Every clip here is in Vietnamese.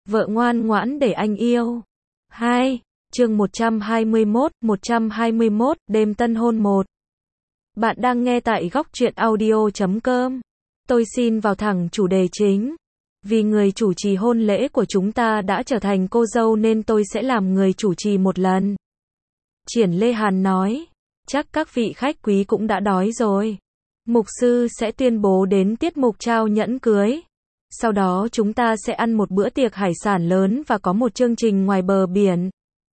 Vợ ngoan ngoãn để anh yêu. 2. Chương 121, đêm tân hôn 1. Bạn đang nghe tại góc truyện audio.com. Tôi xin vào thẳng chủ đề chính. Vì người chủ trì hôn lễ của chúng ta đã trở thành cô dâu nên tôi sẽ làm người chủ trì một lần. Triển Lê Hàn nói. Chắc các vị khách quý cũng đã đói rồi. Mục sư sẽ tuyên bố đến tiết mục trao nhẫn cưới. Sau đó chúng ta sẽ ăn một bữa tiệc hải sản lớn và có một chương trình ngoài bờ biển.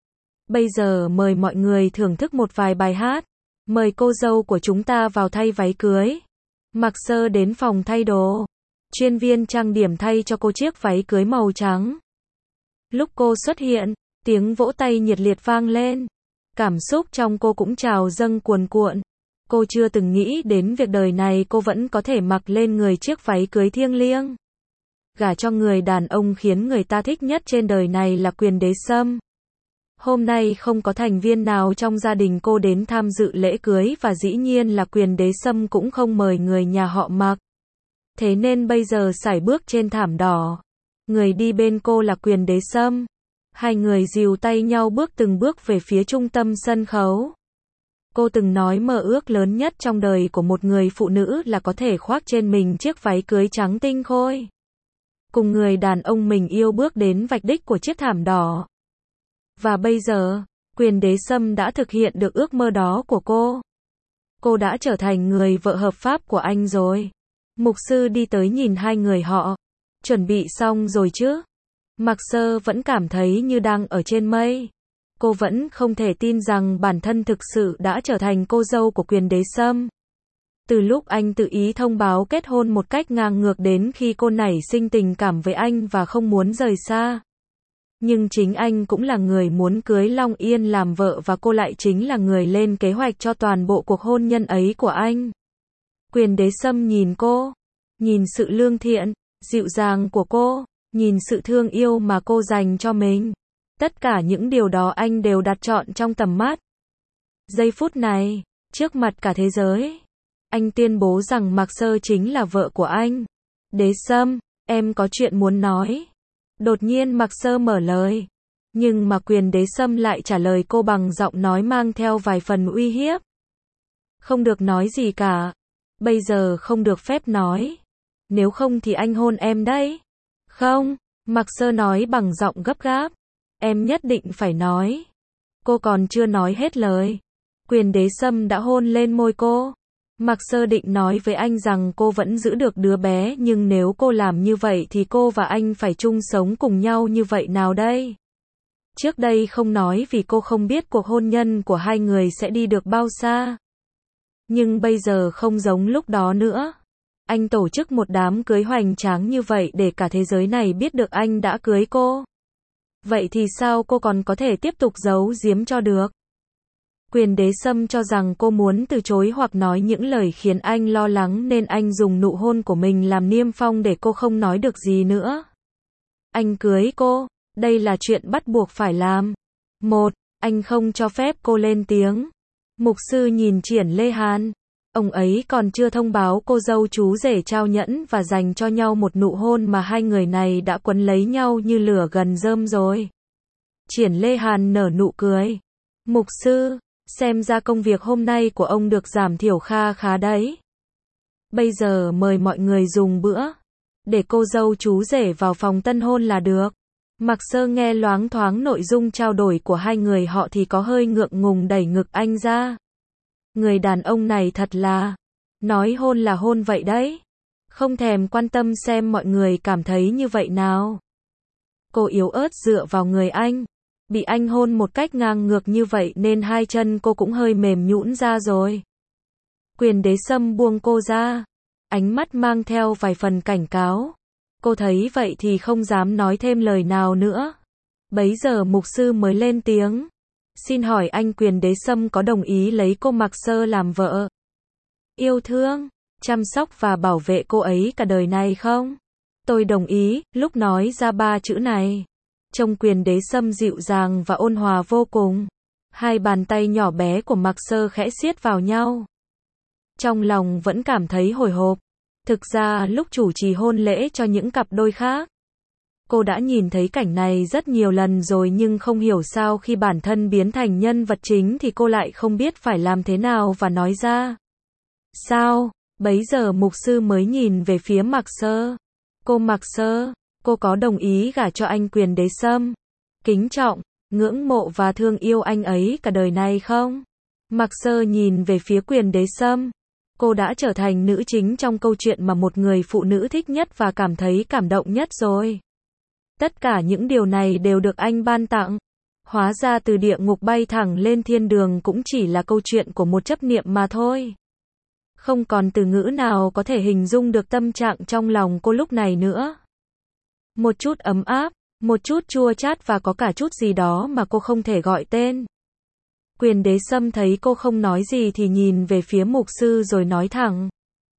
Bây giờ mời mọi người thưởng thức một vài bài hát. Mời cô dâu của chúng ta vào thay váy cưới. Mặc sơ đến phòng thay đồ. Chuyên viên trang điểm thay cho cô chiếc váy cưới màu trắng. Lúc cô xuất hiện, tiếng vỗ tay nhiệt liệt vang lên. Cảm xúc trong cô cũng trào dâng cuồn cuộn. Cô chưa từng nghĩ đến việc đời này cô vẫn có thể mặc lên người chiếc váy cưới thiêng liêng. Gả cho người đàn ông khiến người ta thích nhất trên đời này là Quyền Đế Sâm. Hôm nay không có thành viên nào trong gia đình cô đến tham dự lễ cưới và dĩ nhiên là Quyền Đế Sâm cũng không mời người nhà họ Mạc. Thế nên bây giờ sải bước trên thảm đỏ. Người đi bên cô là Quyền Đế Sâm. Hai người dìu tay nhau bước từng bước về phía trung tâm sân khấu. Cô từng nói mơ ước lớn nhất trong đời của một người phụ nữ là có thể khoác trên mình chiếc váy cưới trắng tinh khôi. Cùng người đàn ông mình yêu bước đến vạch đích của chiếc thảm đỏ. Và bây giờ, Quyền Đế Sâm đã thực hiện được ước mơ đó của cô. Cô đã trở thành người vợ hợp pháp của anh rồi. Mục sư đi tới nhìn hai người họ. Chuẩn bị xong rồi chứ? Mạc Sơ vẫn cảm thấy như đang ở trên mây. Cô vẫn không thể tin rằng bản thân thực sự đã trở thành cô dâu của Quyền Đế Sâm. Từ lúc anh tự ý thông báo kết hôn một cách ngang ngược đến khi cô nảy sinh tình cảm với anh và không muốn rời xa. Nhưng chính anh cũng là người muốn cưới Long Yên làm vợ và cô lại chính là người lên kế hoạch cho toàn bộ cuộc hôn nhân ấy của anh. Quyền Đế Sâm nhìn cô, nhìn sự lương thiện, dịu dàng của cô, nhìn sự thương yêu mà cô dành cho mình. Tất cả những điều đó anh đều đặt trọn trong tầm mắt. Giây phút này, trước mặt cả thế giới, anh tuyên bố rằng Mạc Sơ chính là vợ của anh. Đế Sâm, em có chuyện muốn nói. Đột nhiên Mạc Sơ mở lời. Nhưng mà Quyền Đế Sâm lại trả lời cô bằng giọng nói mang theo vài phần uy hiếp. Không được nói gì cả. Bây giờ không được phép nói. Nếu không thì anh hôn em đấy. Không, Mạc Sơ nói bằng giọng gấp gáp. Em nhất định phải nói. Cô còn chưa nói hết lời. Quyền Đế Sâm đã hôn lên môi cô. Mạc Sơ định nói với anh rằng cô vẫn giữ được đứa bé nhưng nếu cô làm như vậy thì cô và anh phải chung sống cùng nhau như vậy nào đây? Trước đây không nói vì cô không biết cuộc hôn nhân của hai người sẽ đi được bao xa. Nhưng bây giờ không giống lúc đó nữa. Anh tổ chức một đám cưới hoành tráng như vậy để cả thế giới này biết được anh đã cưới cô. Vậy thì sao cô còn có thể tiếp tục giấu giếm cho được? Quyền Đế Sâm cho rằng cô muốn từ chối hoặc nói những lời khiến anh lo lắng nên anh dùng nụ hôn của mình làm niêm phong để cô không nói được gì nữa. Anh cưới cô, đây là chuyện bắt buộc phải làm. 1. Anh không cho phép cô lên tiếng. Mục sư nhìn Triển Lê Hàn. Ông ấy còn chưa thông báo cô dâu chú rể trao nhẫn và dành cho nhau một nụ hôn mà hai người này đã quấn lấy nhau như lửa gần rơm rồi. Triển Lê Hàn nở nụ cười. Mục sư, xem ra công việc hôm nay của ông được giảm thiểu kha khá đấy. Bây giờ mời mọi người dùng bữa. Để cô dâu chú rể vào phòng tân hôn là được. Mạc Sơ nghe loáng thoáng nội dung trao đổi của hai người họ thì có hơi ngượng ngùng đẩy ngực anh ra. Người đàn ông này thật là, nói hôn là hôn vậy đấy. Không thèm quan tâm xem mọi người cảm thấy như vậy nào. Cô yếu ớt dựa vào người anh. Bị anh hôn một cách ngang ngược như vậy nên hai chân cô cũng hơi mềm nhũn ra rồi. Quyền Đế Sâm buông cô ra. Ánh mắt mang theo vài phần cảnh cáo. Cô thấy vậy thì không dám nói thêm lời nào nữa. Bấy giờ mục sư mới lên tiếng. Xin hỏi anh Quyền Đế Sâm có đồng ý lấy cô Mạc Sơ làm vợ? Yêu thương, chăm sóc và bảo vệ cô ấy cả đời này không? Tôi đồng ý, lúc nói ra ba chữ này. Trông Quyền Đế Sâm dịu dàng và ôn hòa vô cùng. Hai bàn tay nhỏ bé của Mạc Sơ khẽ siết vào nhau. Trong lòng vẫn cảm thấy hồi hộp. Thực ra lúc chủ trì hôn lễ cho những cặp đôi khác, Cô đã nhìn thấy cảnh này rất nhiều lần rồi nhưng không hiểu sao khi bản thân biến thành nhân vật chính thì cô lại không biết phải làm thế nào và nói ra. Sao? Bấy giờ mục sư mới nhìn về phía Mạc Sơ. Cô Mạc Sơ, cô có đồng ý gả cho anh Quyền Đế Sâm? Kính trọng, ngưỡng mộ và thương yêu anh ấy cả đời này không? Mạc Sơ nhìn về phía Quyền Đế Sâm. Cô đã trở thành nữ chính trong câu chuyện mà một người phụ nữ thích nhất và cảm thấy cảm động nhất rồi. Tất cả những điều này đều được anh ban tặng. Hóa ra từ địa ngục bay thẳng lên thiên đường cũng chỉ là câu chuyện của một chấp niệm mà thôi. Không còn từ ngữ nào có thể hình dung được tâm trạng trong lòng cô lúc này nữa. Một chút ấm áp, một chút chua chát và có cả chút gì đó mà cô không thể gọi tên. Quyền Đế Sâm thấy cô không nói gì thì nhìn về phía mục sư rồi nói thẳng.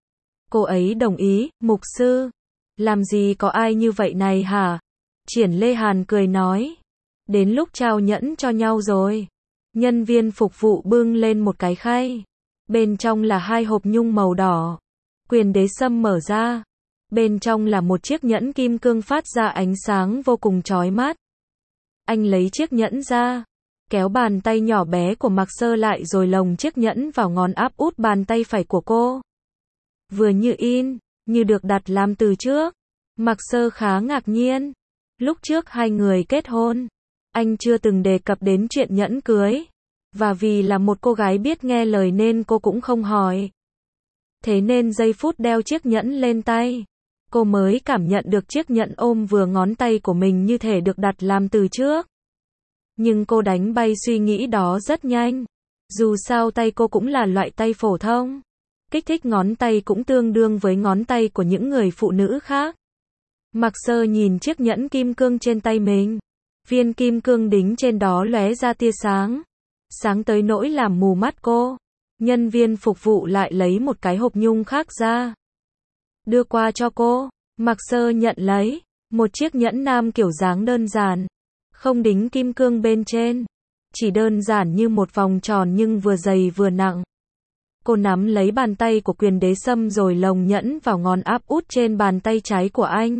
Cô ấy đồng ý, mục sư. Làm gì có ai như vậy này hả? Triển Lê Hàn cười nói. Đến lúc trao nhẫn cho nhau rồi. Nhân viên phục vụ bưng lên một cái khay. Bên trong là 2 hộp nhung màu đỏ. Quyền Đế Sâm mở ra. Bên trong là một chiếc nhẫn kim cương phát ra ánh sáng vô cùng chói mắt. Anh lấy chiếc nhẫn ra. Kéo bàn tay nhỏ bé của Mạc Sơ lại rồi lồng chiếc nhẫn vào ngón áp út bàn tay phải của cô. Vừa như in, như được đặt làm từ trước. Mạc Sơ khá ngạc nhiên. Lúc trước hai người kết hôn, anh chưa từng đề cập đến chuyện nhẫn cưới. Và vì là một cô gái biết nghe lời nên cô cũng không hỏi. Thế nên giây phút đeo chiếc nhẫn lên tay, cô mới cảm nhận được chiếc nhẫn ôm vừa ngón tay của mình như thể được đặt làm từ trước. Nhưng cô đánh bay suy nghĩ đó rất nhanh. Dù sao tay cô cũng là loại tay phổ thông. Kích thích ngón tay cũng tương đương với ngón tay của những người phụ nữ khác. Mạc Sơ nhìn chiếc nhẫn kim cương trên tay mình. Viên kim cương đính trên đó lóe ra tia sáng. Sáng tới nỗi làm mù mắt cô. Nhân viên phục vụ lại lấy một cái hộp nhung khác ra. Đưa qua cho cô. Mạc Sơ nhận lấy. Một chiếc nhẫn nam kiểu dáng đơn giản. Không đính kim cương bên trên. Chỉ đơn giản như một vòng tròn nhưng vừa dày vừa nặng. Cô nắm lấy bàn tay của Quyền Đế Sâm rồi lồng nhẫn vào ngón áp út trên bàn tay trái của anh.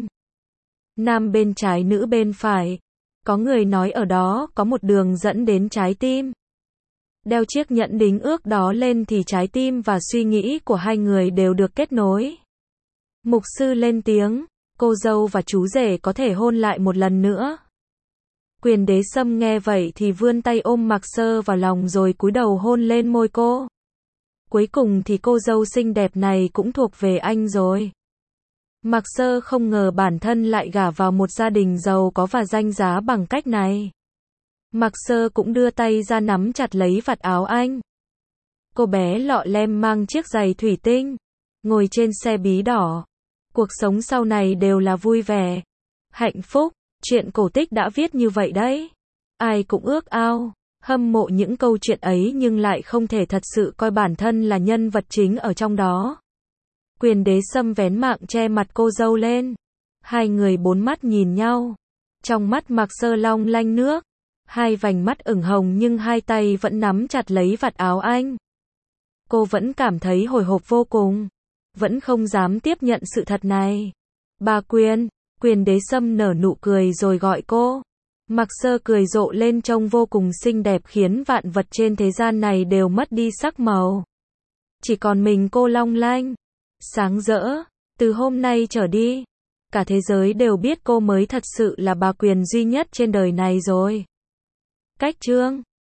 Nam bên trái nữ bên phải. Có người nói ở đó có một đường dẫn đến trái tim. Đeo chiếc nhẫn đính ước đó lên thì trái tim và suy nghĩ của hai người đều được kết nối. Mục sư lên tiếng, cô dâu và chú rể có thể hôn lại một lần nữa. Quyền Đế Sâm nghe vậy thì vươn tay ôm Mạc Sơ vào lòng rồi cúi đầu hôn lên môi cô. Cuối cùng thì cô dâu xinh đẹp này cũng thuộc về anh rồi. Mạc Sơ không ngờ bản thân lại gả vào một gia đình giàu có và danh giá bằng cách này. Mạc Sơ cũng đưa tay ra nắm chặt lấy vạt áo anh. Cô bé lọ lem mang chiếc giày thủy tinh, ngồi trên xe bí đỏ. Cuộc sống sau này đều là vui vẻ, hạnh phúc. Chuyện cổ tích đã viết như vậy đấy. Ai cũng ước ao, hâm mộ những câu chuyện ấy nhưng lại không thể thật sự coi bản thân là nhân vật chính ở trong đó. Quyền Đế Sâm vén mạng che mặt cô dâu lên. Hai người bốn mắt nhìn nhau. Trong mắt Mạc Sơ long lanh nước. Hai vành mắt ửng hồng nhưng hai tay vẫn nắm chặt lấy vạt áo anh. Cô vẫn cảm thấy hồi hộp vô cùng. Vẫn không dám tiếp nhận sự thật này. Bà Quyền. Quyền Đế Sâm nở nụ cười rồi gọi cô. Mạc Sơ cười rộ lên trông vô cùng xinh đẹp khiến vạn vật trên thế gian này đều mất đi sắc màu. Chỉ còn mình cô long lanh, sáng rỡ. Từ hôm nay trở đi, cả thế giới đều biết cô mới thật sự là bà Quyền duy nhất trên đời này rồi. Cách chương